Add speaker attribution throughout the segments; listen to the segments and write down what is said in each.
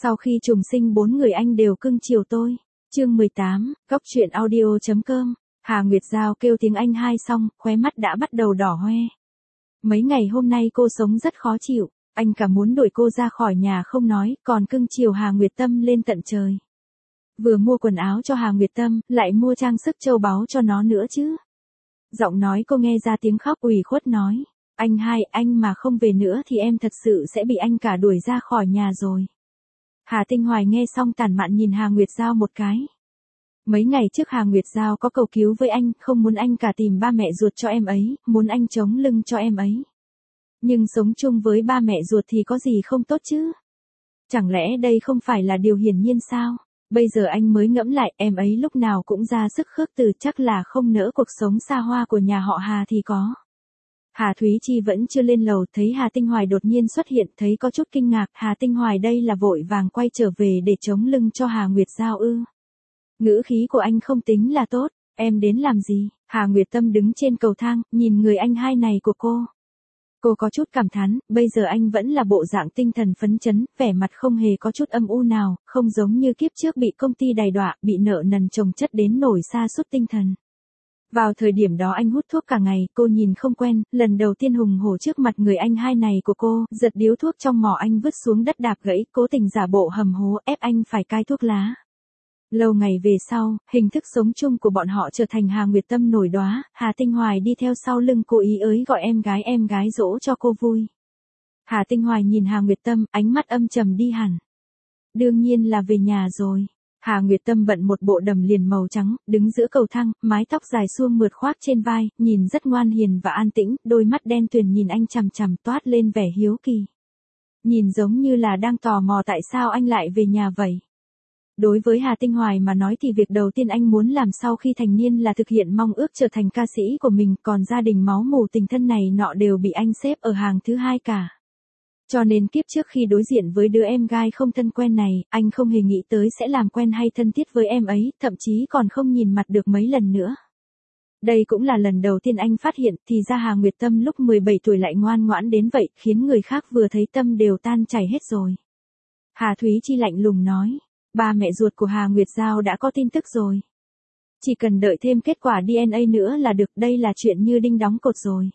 Speaker 1: Sau khi trùng sinh 4 người anh đều cưng chiều tôi. Chương 18, Góc truyện audio.com. Hà Nguyệt Giao kêu tiếng anh hai xong, khóe mắt đã bắt đầu đỏ hoe. Mấy ngày hôm nay cô sống rất khó chịu, anh cả muốn đuổi cô ra khỏi nhà không nói, còn cưng chiều Hà Nguyệt Tâm lên tận trời. Vừa mua quần áo cho Hà Nguyệt Tâm, lại mua trang sức châu báu cho nó nữa chứ. Giọng nói cô nghe ra tiếng khóc ủy khuất nói, anh hai, anh mà không về nữa thì em thật sự sẽ bị anh cả đuổi ra khỏi nhà rồi. Hà Tinh Hoài nghe xong tản mạn nhìn Hà Nguyệt Giao một cái. Mấy ngày trước Hà Nguyệt Giao có cầu cứu với anh, không muốn anh cả tìm ba mẹ ruột cho em ấy, muốn anh chống lưng cho em ấy. Nhưng sống chung với ba mẹ ruột thì có gì không tốt chứ? Chẳng lẽ đây không phải là điều hiển nhiên sao? Bây giờ anh mới ngẫm lại, em ấy lúc nào cũng ra sức khước từ, chắc là không nỡ cuộc sống xa hoa của nhà họ Hà thì có. Hà Thúy Chi vẫn chưa lên lầu, thấy Hà Tinh Hoài đột nhiên xuất hiện, thấy có chút kinh ngạc. Hà Tinh Hoài đây là vội vàng quay trở về để chống lưng cho Hà Nguyệt Giao ư? Ngữ khí của anh không tính là tốt. Em đến làm gì? Hà Nguyệt Tâm đứng trên cầu thang, nhìn người anh hai này của cô. Cô có chút cảm thán, bây giờ anh vẫn là bộ dạng tinh thần phấn chấn, vẻ mặt không hề có chút âm u nào, không giống như kiếp trước bị công ty đày đọa, bị nợ nần chồng chất đến nổi sa sút tinh thần. Vào thời điểm đó anh hút thuốc cả ngày, cô nhìn không quen, lần đầu tiên hùng hổ trước mặt người anh hai này của cô, giật điếu thuốc trong mỏ anh vứt xuống đất đạp gãy, cố tình giả bộ hầm hố ép anh phải cai thuốc lá. Lâu ngày về sau, hình thức sống chung của bọn họ trở thành Hà Nguyệt Tâm nổi đóa, Hà Tinh Hoài đi theo sau lưng cô ý ới gọi em gái dỗ cho cô vui. Hà Tinh Hoài nhìn Hà Nguyệt Tâm, ánh mắt âm trầm đi hẳn. Đương nhiên là về nhà rồi. Hà Nguyệt Tâm bận một bộ đầm liền màu trắng, đứng giữa cầu thang, mái tóc dài suông mượt khoác trên vai, nhìn rất ngoan hiền và an tĩnh, đôi mắt đen tuyền nhìn anh chằm chằm toát lên vẻ hiếu kỳ. Nhìn giống như là đang tò mò tại sao anh lại về nhà vậy. Đối với Hà Tinh Hoài mà nói thì việc đầu tiên anh muốn làm sau khi thành niên là thực hiện mong ước trở thành ca sĩ của mình, còn gia đình máu mủ tình thân này nọ đều bị anh xếp ở hàng thứ hai cả. Cho nên kiếp trước khi đối diện với đứa em gái không thân quen này, anh không hề nghĩ tới sẽ làm quen hay thân thiết với em ấy, thậm chí còn không nhìn mặt được mấy lần nữa. Đây cũng là lần đầu tiên anh phát hiện thì ra Hà Nguyệt Tâm lúc 17 tuổi lại ngoan ngoãn đến vậy, khiến người khác vừa thấy tâm đều tan chảy hết rồi. Hà Thúy Chi lạnh lùng nói, ba mẹ ruột của Hà Nguyệt Giao đã có tin tức rồi. Chỉ cần đợi thêm kết quả DNA nữa là được, đây là chuyện như đinh đóng cột rồi.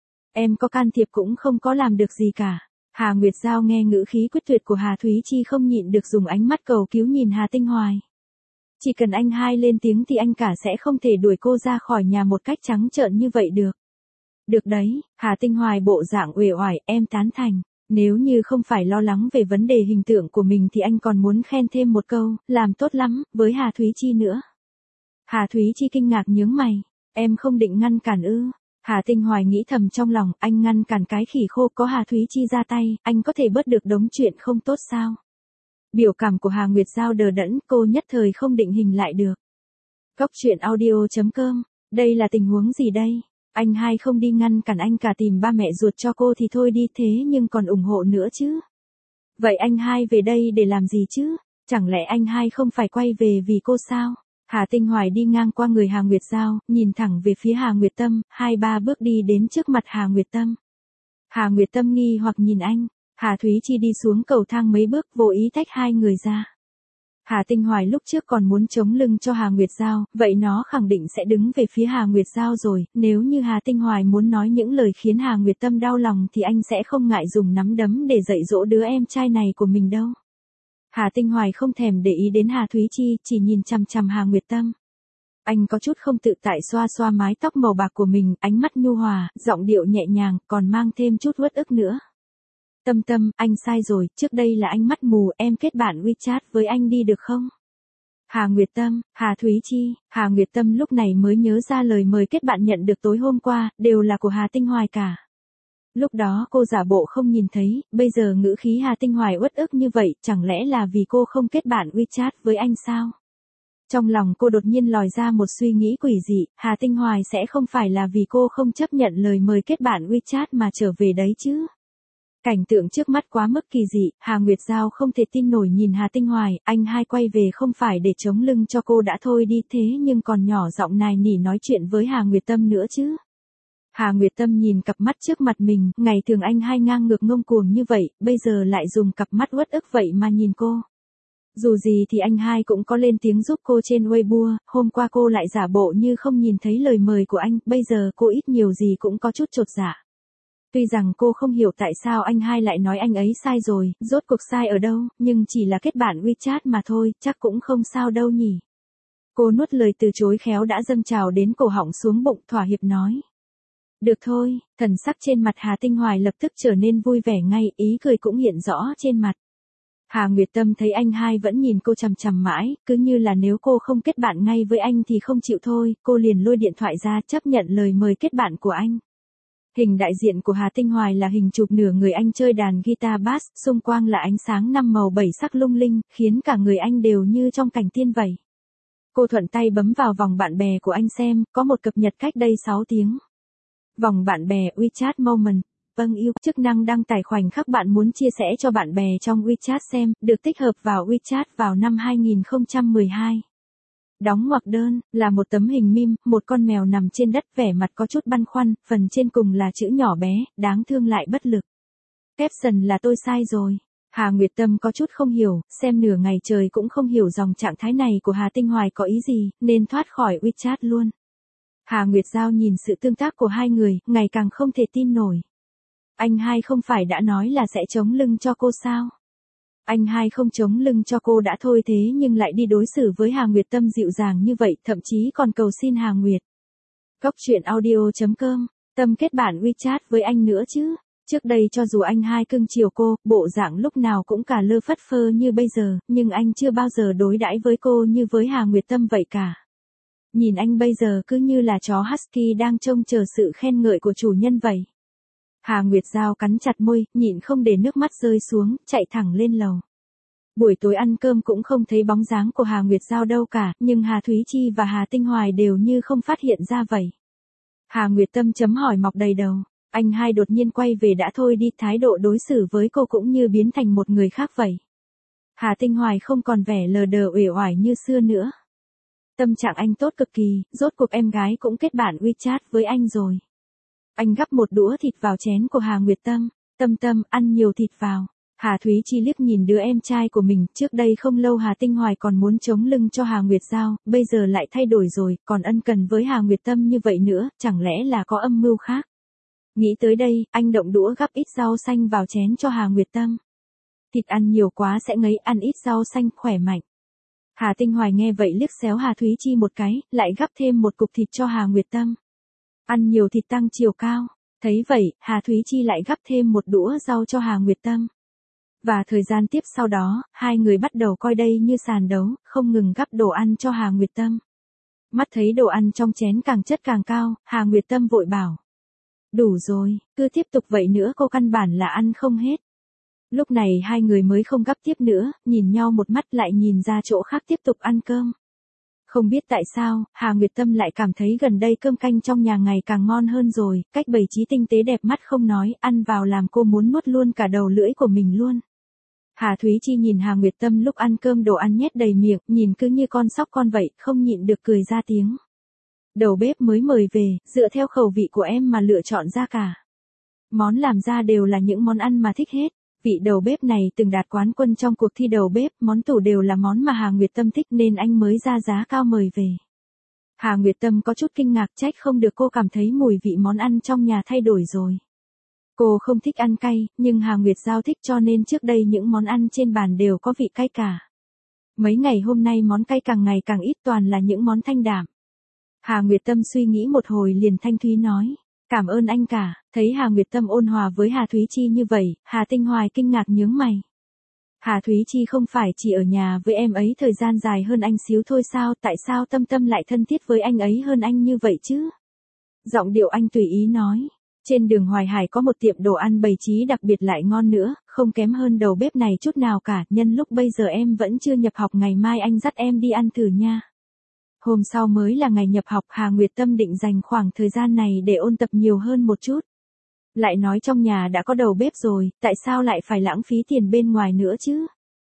Speaker 1: Em có can thiệp cũng không có làm được gì cả. Hà Nguyệt Giao nghe ngữ khí quyết tuyệt của Hà Thúy Chi không nhịn được dùng ánh mắt cầu cứu nhìn Hà Tinh Hoài. Chỉ cần anh hai lên tiếng thì anh cả sẽ không thể đuổi cô ra khỏi nhà một cách trắng trợn như vậy được. Được đấy, Hà Tinh Hoài bộ dạng uể oải, em tán thành. Nếu như không phải lo lắng về vấn đề hình tượng của mình thì anh còn muốn khen thêm một câu, làm tốt lắm, với Hà Thúy Chi nữa. Hà Thúy Chi kinh ngạc nhướng mày, em không định ngăn cản ư? Hà Tinh Hoài nghĩ thầm trong lòng, anh ngăn cản cái khỉ khô, có Hà Thúy Chi ra tay, anh có thể bớt được đống chuyện không tốt sao? Biểu cảm của Hà Nguyệt Giao đờ đẫn, cô nhất thời không định hình lại được. Góc truyện audio.com, đây là tình huống gì đây? Anh hai không đi ngăn cản anh cả tìm ba mẹ ruột cho cô thì thôi đi, thế nhưng còn ủng hộ nữa chứ? Vậy anh hai về đây để làm gì chứ? Chẳng lẽ anh hai không phải quay về vì cô sao? Hà Tinh Hoài đi ngang qua người Hà Nguyệt Giao, nhìn thẳng về phía Hà Nguyệt Tâm, 2-3 bước đi đến trước mặt Hà Nguyệt Tâm. Hà Nguyệt Tâm nghi hoặc nhìn anh, Hà Thúy Chi đi xuống cầu thang mấy bước vô ý tách hai người ra. Hà Tinh Hoài lúc trước còn muốn chống lưng cho Hà Nguyệt Giao, vậy nó khẳng định sẽ đứng về phía Hà Nguyệt Giao rồi, nếu như Hà Tinh Hoài muốn nói những lời khiến Hà Nguyệt Tâm đau lòng thì anh sẽ không ngại dùng nắm đấm để dạy dỗ đứa em trai này của mình đâu. Hà Tinh Hoài không thèm để ý đến Hà Thúy Chi, chỉ nhìn chằm chằm Hà Nguyệt Tâm. Anh có chút không tự tại xoa xoa mái tóc màu bạc của mình, ánh mắt nhu hòa, giọng điệu nhẹ nhàng, còn mang thêm chút uất ức nữa. Tâm Tâm, anh sai rồi, trước đây là anh mắt mù, em kết bạn WeChat với anh đi được không? Hà Nguyệt Tâm, Hà Thúy Chi, Hà Nguyệt Tâm lúc này mới nhớ ra lời mời kết bạn nhận được tối hôm qua, đều là của Hà Tinh Hoài cả. Lúc đó cô giả bộ không nhìn thấy, bây giờ ngữ khí Hà Tinh Hoài uất ức như vậy, chẳng lẽ là vì cô không kết bạn WeChat với anh sao? Trong lòng cô đột nhiên lòi ra một suy nghĩ quỷ dị, Hà Tinh Hoài sẽ không phải là vì cô không chấp nhận lời mời kết bạn WeChat mà trở về đấy chứ? Cảnh tượng trước mắt quá mức kỳ dị, Hà Nguyệt Giao không thể tin nổi nhìn Hà Tinh Hoài, anh hai quay về không phải để chống lưng cho cô đã thôi đi, thế nhưng còn nhỏ giọng nài nỉ nói chuyện với Hà Nguyệt Tâm nữa chứ. Hà Nguyệt Tâm nhìn cặp mắt trước mặt mình, ngày thường anh hai ngang ngược ngông cuồng như vậy, bây giờ lại dùng cặp mắt uất ức vậy mà nhìn cô. Dù gì thì anh hai cũng có lên tiếng giúp cô trên Weibo, hôm qua cô lại giả bộ như không nhìn thấy lời mời của anh, bây giờ cô ít nhiều gì cũng có chút chột dạ. Tuy rằng cô không hiểu tại sao anh hai lại nói anh ấy sai rồi, rốt cuộc sai ở đâu, nhưng chỉ là kết bạn WeChat mà thôi, chắc cũng không sao đâu nhỉ. Cô nuốt lời từ chối khéo đã dâng trào đến cổ họng xuống bụng, thỏa hiệp nói. Được thôi, thần sắc trên mặt Hà Tinh Hoài lập tức trở nên vui vẻ ngay, ý cười cũng hiện rõ trên mặt. Hà Nguyệt Tâm thấy anh hai vẫn nhìn cô chằm chằm mãi, cứ như là nếu cô không kết bạn ngay với anh thì không chịu thôi, cô liền lôi điện thoại ra chấp nhận lời mời kết bạn của anh. Hình đại diện của Hà Tinh Hoài là hình chụp nửa người anh chơi đàn guitar bass, xung quanh là ánh sáng 5 màu 7 sắc lung linh, khiến cả người anh đều như trong cảnh tiên vậy. Cô thuận tay bấm vào vòng bạn bè của anh xem, có một cập nhật cách đây 6 tiếng. Vòng bạn bè WeChat Moment. Vâng yêu, chức năng đăng tải khoảnh khắc bạn muốn chia sẻ cho bạn bè trong WeChat xem, được tích hợp vào WeChat vào năm 2012. Đóng ngoặc đơn, là một tấm hình meme, một con mèo nằm trên đất vẻ mặt có chút băn khoăn, phần trên cùng là chữ nhỏ bé, đáng thương lại bất lực. Caption là tôi sai rồi. Hà Nguyệt Tâm có chút không hiểu, xem nửa ngày trời cũng không hiểu dòng trạng thái này của Hà Tinh Hoài có ý gì, nên thoát khỏi WeChat luôn. Hà Nguyệt Giao nhìn sự tương tác của hai người, ngày càng không thể tin nổi. Anh hai không phải đã nói là sẽ chống lưng cho cô sao? Anh hai không chống lưng cho cô đã thôi thế nhưng lại đi đối xử với Hà Nguyệt Tâm dịu dàng như vậy, thậm chí còn cầu xin Hà Nguyệt. Cóc truyện audio.com, Tâm kết bạn WeChat với anh nữa chứ. Trước đây cho dù anh hai cưng chiều cô, bộ dạng lúc nào cũng cả lơ phất phơ như bây giờ, nhưng anh chưa bao giờ đối đãi với cô như với Hà Nguyệt Tâm vậy cả. Nhìn anh bây giờ cứ như là chó husky đang trông chờ sự khen ngợi của chủ nhân vậy. Hà Nguyệt Giao cắn chặt môi, nhịn không để nước mắt rơi xuống, chạy thẳng lên lầu. Buổi tối ăn cơm cũng không thấy bóng dáng của Hà Nguyệt Giao đâu cả, nhưng Hà Thúy Chi và Hà Tinh Hoài đều như không phát hiện ra vậy. Hà Nguyệt Tâm chấm hỏi mọc đầy đầu. Anh hai đột nhiên quay về đã thôi đi, thái độ đối xử với cô cũng như biến thành một người khác vậy. Hà Tinh Hoài không còn vẻ lờ đờ uể oải như xưa nữa. Tâm trạng anh tốt cực kỳ, rốt cuộc em gái cũng kết bạn WeChat với anh rồi. Anh gắp một đũa thịt vào chén của Hà Nguyệt Tâm. Tâm Tâm, ăn nhiều thịt vào. Hà Thúy Chi liếc nhìn đứa em trai của mình, trước đây không lâu Hà Tinh Hoài còn muốn chống lưng cho Hà Nguyệt Giao, bây giờ lại thay đổi rồi, còn ân cần với Hà Nguyệt Tâm như vậy nữa, chẳng lẽ là có âm mưu khác. Nghĩ tới đây, anh động đũa gắp ít rau xanh vào chén cho Hà Nguyệt Tâm. Thịt ăn nhiều quá sẽ ngấy, ăn ít rau xanh khỏe mạnh. Hà Tinh Hoài nghe vậy liếc xéo Hà Thúy Chi một cái, lại gắp thêm một cục thịt cho Hà Nguyệt Tâm. Ăn nhiều thịt tăng chiều cao. Thấy vậy, Hà Thúy Chi lại gắp thêm một đũa rau cho Hà Nguyệt Tâm. Và thời gian tiếp sau đó, hai người bắt đầu coi đây như sàn đấu, không ngừng gắp đồ ăn cho Hà Nguyệt Tâm. Mắt thấy đồ ăn trong chén càng chất càng cao, Hà Nguyệt Tâm vội bảo. Đủ rồi, cứ tiếp tục vậy nữa cô căn bản là ăn không hết. Lúc này hai người mới không gắp tiếp nữa, nhìn nhau một mắt lại nhìn ra chỗ khác tiếp tục ăn cơm. Không biết tại sao, Hà Nguyệt Tâm lại cảm thấy gần đây cơm canh trong nhà ngày càng ngon hơn rồi, cách bày trí tinh tế đẹp mắt không nói, ăn vào làm cô muốn nuốt luôn cả đầu lưỡi của mình luôn. Hà Thúy Chi nhìn Hà Nguyệt Tâm lúc ăn cơm đồ ăn nhét đầy miệng, nhìn cứ như con sóc con vậy, không nhịn được cười ra tiếng. Đầu bếp mới mời về, dựa theo khẩu vị của em mà lựa chọn ra cả. Món làm ra đều là những món ăn mà thích hết. Vị đầu bếp này từng đạt quán quân trong cuộc thi đầu bếp, món tủ đều là món mà Hà Nguyệt Tâm thích nên anh mới ra giá cao mời về. Hà Nguyệt Tâm có chút kinh ngạc, trách không được cô cảm thấy mùi vị món ăn trong nhà thay đổi rồi. Cô không thích ăn cay, nhưng Hà Nguyệt Giao thích cho nên trước đây những món ăn trên bàn đều có vị cay cả. Mấy ngày hôm nay món cay càng ngày càng ít, toàn là những món thanh đạm. Hà Nguyệt Tâm suy nghĩ một hồi liền thanh thúy nói. Cảm ơn anh cả. Thấy Hà Nguyệt Tâm ôn hòa với Hà Thúy Chi như vậy, Hà Tinh Hoài kinh ngạc nhướng mày. Hà Thúy Chi không phải chỉ ở nhà với em ấy thời gian dài hơn anh xíu thôi sao, tại sao Tâm Tâm lại thân thiết với anh ấy hơn anh như vậy chứ? Giọng điệu anh tùy ý nói. Trên đường Hoài Hải có một tiệm đồ ăn bày trí đặc biệt lại ngon nữa, không kém hơn đầu bếp này chút nào cả, nhân lúc bây giờ em vẫn chưa nhập học ngày mai anh dắt em đi ăn thử nha. Hôm sau mới là ngày nhập học, Hà Nguyệt Tâm định dành khoảng thời gian này để ôn tập nhiều hơn một chút. Lại nói trong nhà đã có đầu bếp rồi, tại sao lại phải lãng phí tiền bên ngoài nữa chứ?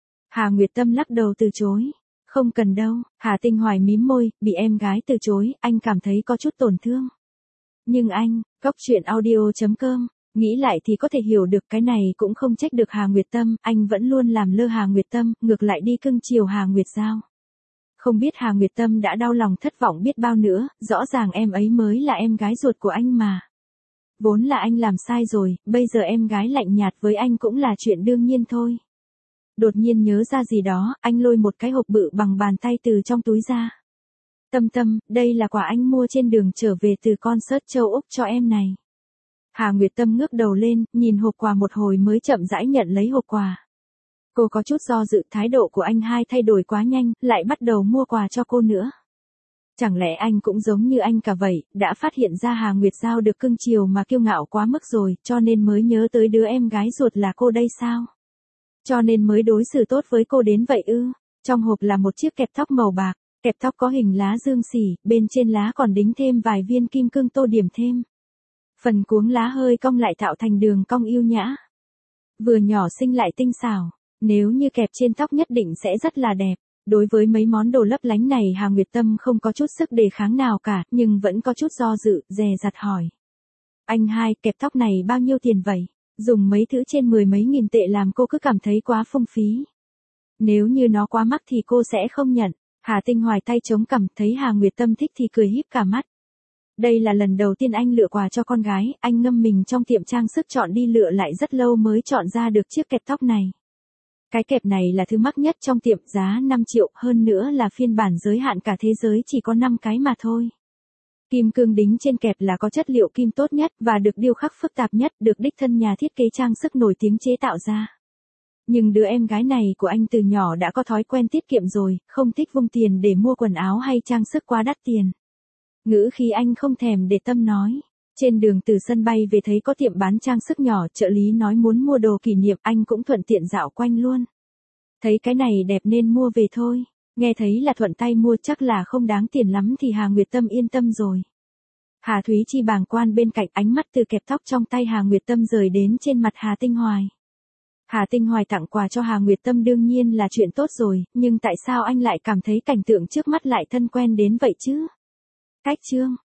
Speaker 1: Hà Nguyệt Tâm lắc đầu từ chối. Không cần đâu, Hà Tinh Hoài mím môi, bị em gái từ chối, anh cảm thấy có chút tổn thương. Nhưng anh, cóc truyện audio.com, Nghĩ lại thì có thể hiểu được cái này cũng không trách được Hà Nguyệt Tâm, anh vẫn luôn làm lơ Hà Nguyệt Tâm, ngược lại đi cưng chiều Hà Nguyệt Giao. Không biết Hà Nguyệt Tâm đã đau lòng thất vọng biết bao nữa, rõ ràng em ấy mới là em gái ruột của anh mà. Vốn là anh làm sai rồi, bây giờ em gái lạnh nhạt với anh cũng là chuyện đương nhiên thôi. Đột nhiên nhớ ra gì đó, anh lôi một cái hộp bự bằng bàn tay từ trong túi ra. Tâm Tâm, đây là quà anh mua trên đường trở về từ concert châu Úc cho em này. Hà Nguyệt Tâm ngước đầu lên, nhìn hộp quà một hồi mới chậm rãi nhận lấy hộp quà. Cô có chút do dự, thái độ của anh hai thay đổi quá nhanh, lại bắt đầu mua quà cho cô nữa. Chẳng lẽ anh cũng giống như anh cả vậy, đã phát hiện ra Hà Nguyệt Giao được cưng chiều mà kiêu ngạo quá mức rồi, cho nên mới nhớ tới đứa em gái ruột là cô đây sao? Cho nên mới đối xử tốt với cô đến vậy ư? Trong hộp là một chiếc kẹp tóc màu bạc, kẹp tóc có hình lá dương xỉ, bên trên lá còn đính thêm vài viên kim cương tô điểm thêm. Phần cuống lá hơi cong lại tạo thành đường cong yêu nhã. Vừa nhỏ xinh lại tinh xảo, nếu như kẹp trên tóc nhất định sẽ rất là đẹp. Đối với mấy món đồ lấp lánh này Hà Nguyệt Tâm không có chút sức đề kháng nào cả, nhưng vẫn có chút do dự, dè dặt hỏi. Anh hai, kẹp tóc này bao nhiêu tiền vậy? Dùng mấy thứ trên 10 mấy nghìn tệ làm cô cứ cảm thấy quá phung phí. Nếu như nó quá mắc thì cô sẽ không nhận. Hà Tinh Hoài tay chống cằm, thấy Hà Nguyệt Tâm thích thì cười híp cả mắt. Đây là lần đầu tiên anh lựa quà cho con gái, anh ngâm mình trong tiệm trang sức chọn đi lựa lại rất lâu mới chọn ra được chiếc kẹp tóc này. Cái kẹp này là thứ mắc nhất trong tiệm, giá 5 triệu, hơn nữa là phiên bản giới hạn cả thế giới chỉ có 5 cái mà thôi. Kim cương đính trên kẹp là có chất liệu kim tốt nhất và được điêu khắc phức tạp nhất, được đích thân nhà thiết kế trang sức nổi tiếng chế tạo ra. Nhưng đứa em gái này của anh từ nhỏ đã có thói quen tiết kiệm rồi, không thích vung tiền để mua quần áo hay trang sức quá đắt tiền. Ngữ khí anh không thèm để tâm nói. Trên đường từ sân bay về thấy có tiệm bán trang sức nhỏ, trợ lý nói muốn mua đồ kỷ niệm, anh cũng thuận tiện dạo quanh luôn. Thấy cái này đẹp nên mua về thôi. Nghe thấy là thuận tay mua chắc là không đáng tiền lắm thì Hà Nguyệt Tâm yên tâm rồi. Hà Thúy Chi bàng quan bên cạnh, ánh mắt từ kẹp tóc trong tay Hà Nguyệt Tâm rời đến trên mặt Hà Tinh Hoài. Hà Tinh Hoài tặng quà cho Hà Nguyệt Tâm đương nhiên là chuyện tốt rồi, nhưng tại sao anh lại cảm thấy cảnh tượng trước mắt lại thân quen đến vậy chứ? Cách chương